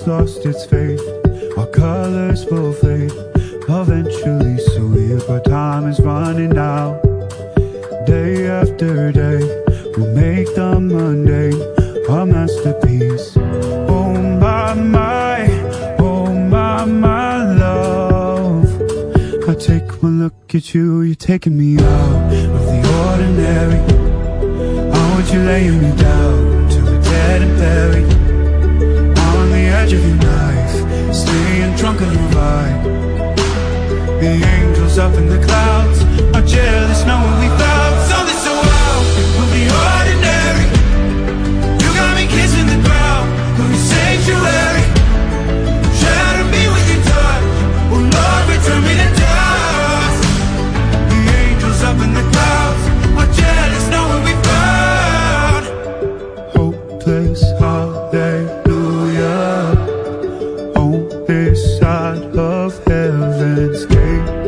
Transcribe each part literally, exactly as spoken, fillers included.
has lost its faith. Our colors will fade eventually, so weird, but time is running out. Day after day, we'll make the mundane a masterpiece. Oh my, my, oh my, my love. I take one look at you, you're taking me out of the ordinary. I want you laying me down till we're dead and buried. On the edge of your knife, staying drunk on your ride. The angels up in the clouds are jealous knowing we found something so wild. We'll be ordinary. You got me kissing the ground, we'll be sanctuary. Shatter me with your touch, oh Lord, return me to dust. The angels up in the clouds are jealous knowing we found hopeless hallelujah on this side of heaven's gate.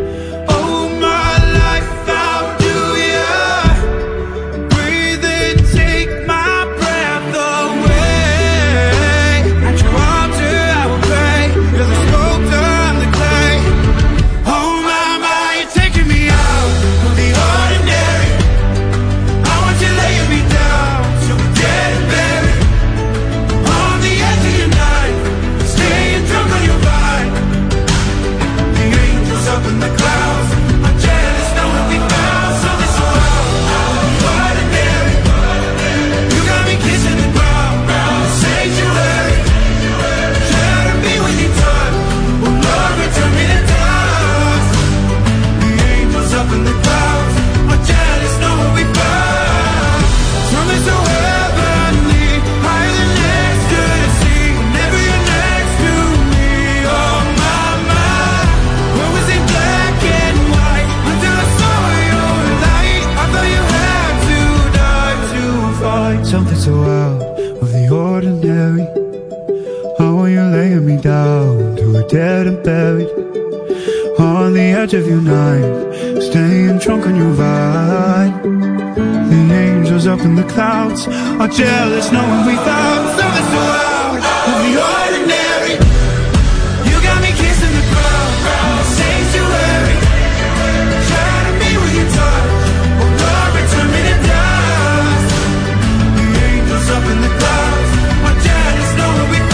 Something so out of the ordinary. How are you laying me down till we're dead and buried? On the edge of your knife, staying drunk on your ride. The angels up in the clouds are jealous knowing we found something so out of the ordinary. You got me kissing the ground, sanctuary. Shatter me with your touch, oh Lord, return me to dust. The angels up in the clouds are jealous knowing we found.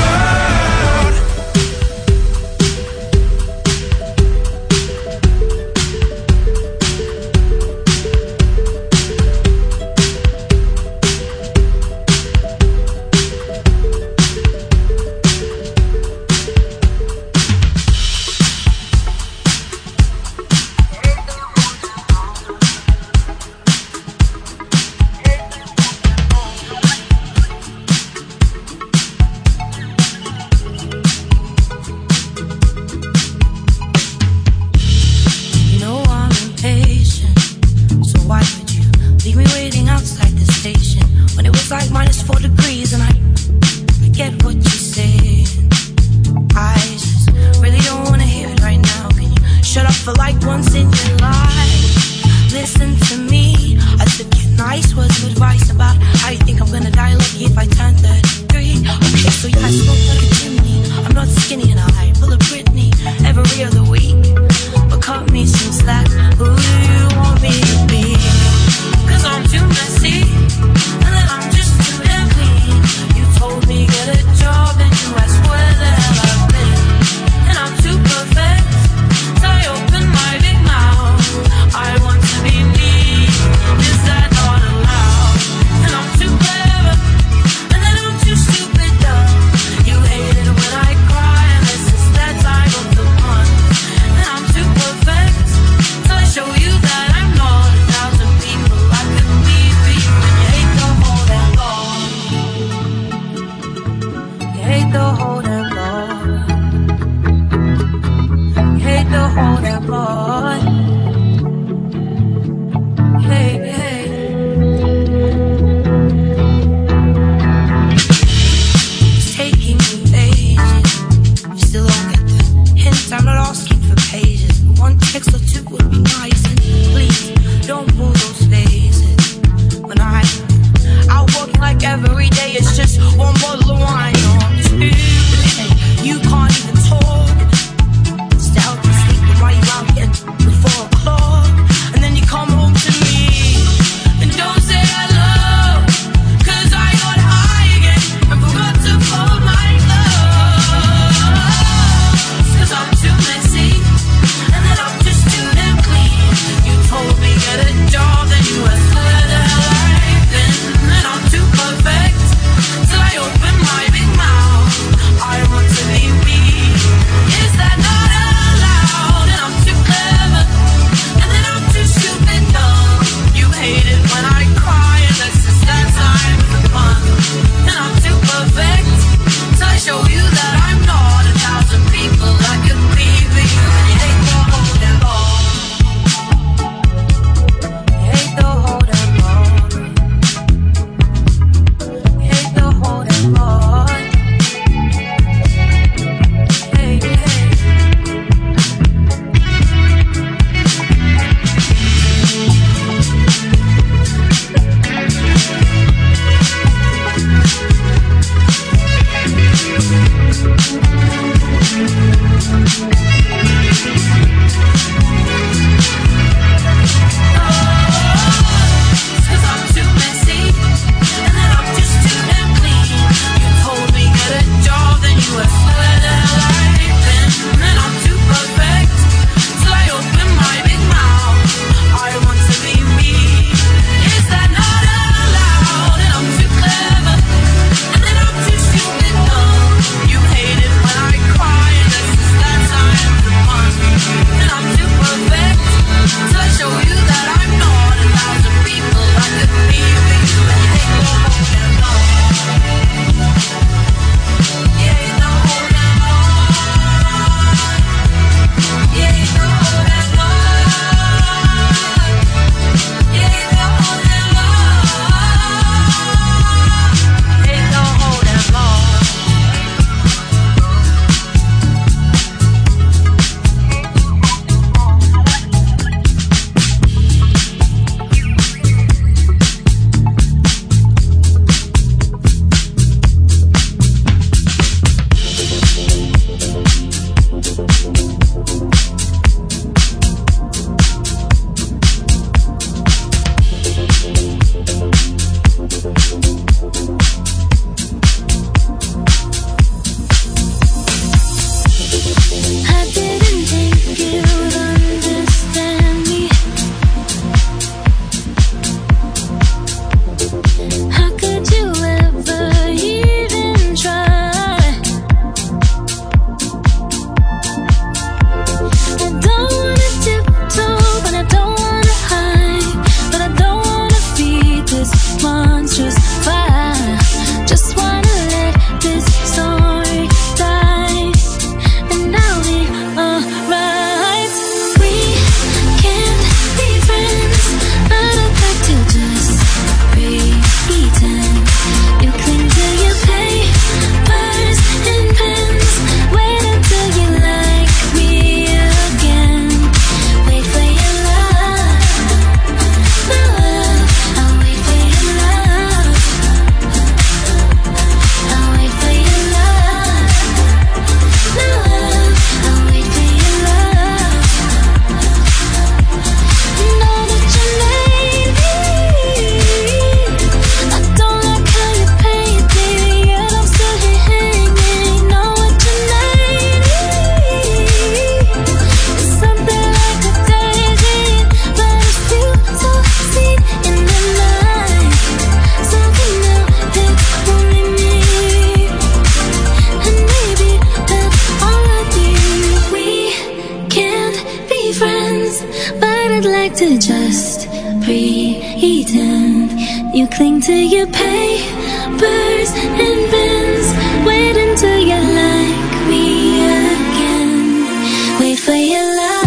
You cling to your papers and pens. Wait until you like me again. Wait for your love.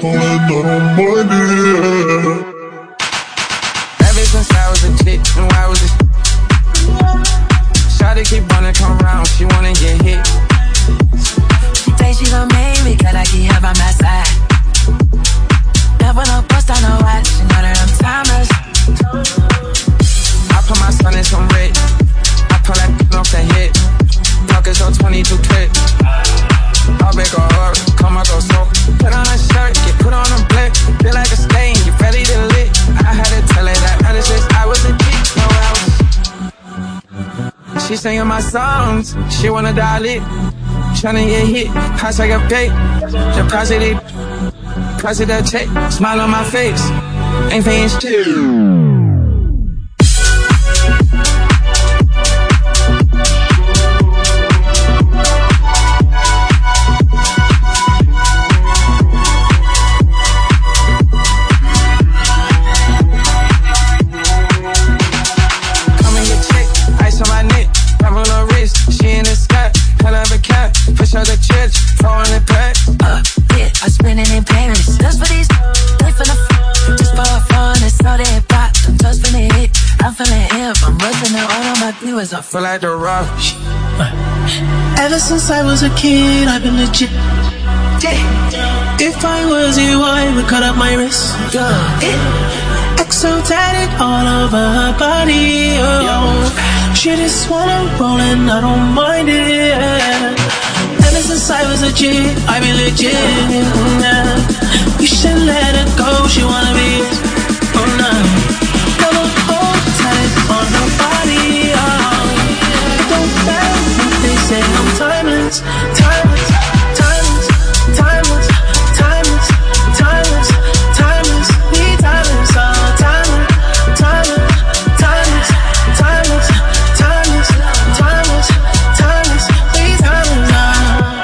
falling, I don't mind it. Ever since I was a chick, and I was a shawty keep wanna come round, she wanna get hit. She say she gon' make me, cause I keep her by my side. Never no bust, I know why, she know that I'm timeless. I put my son in some red, I pull that off the hit. Pockets on twenty-two clip. I'll make her hurt, come out go soak. Put on a shirt, get put on a blick. Feel like a stain, you ready to lit. I had to tell her that ever since I was a kid, no else. She singing my songs, she wanna dial it. Tryna get hit, I take a pic. Deposit it, deposit that check. Smile on my face, ain't paying shit. I feel like the rush. Ever since I was a kid, I've been legit. If I was you, I would cut up my wrist. Exo tatted all over her body. Oh. She just wanna roll and I don't mind it. Ever since I was a kid, I've been legit. You should let her go, she wanna be. Oh no. Never hold tight on her body. Oh. They say I'm timeless, timeless, timeless, timeless, timeless, timeless, timeless, we timeless, oh, timeless, timeless, timeless, timeless, timeless, timeless, timeless, we timeless, oh.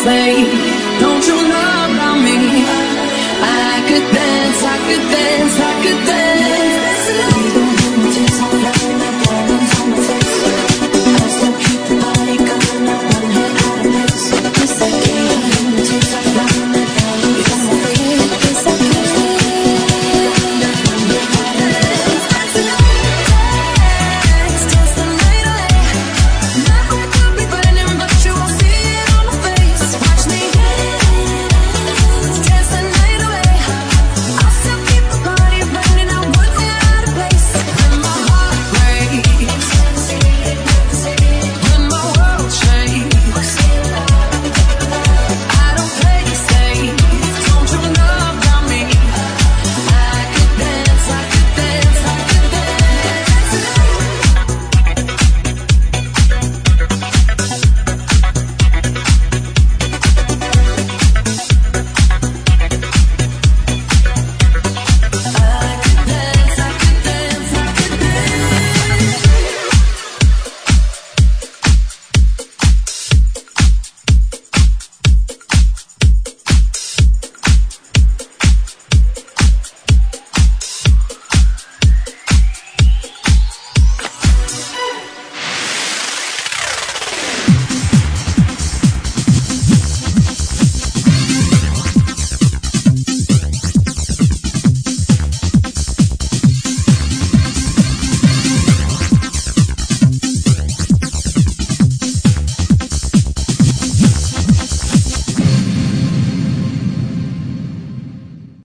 say, don't you know about me? I could dance, I could dance, I could dance.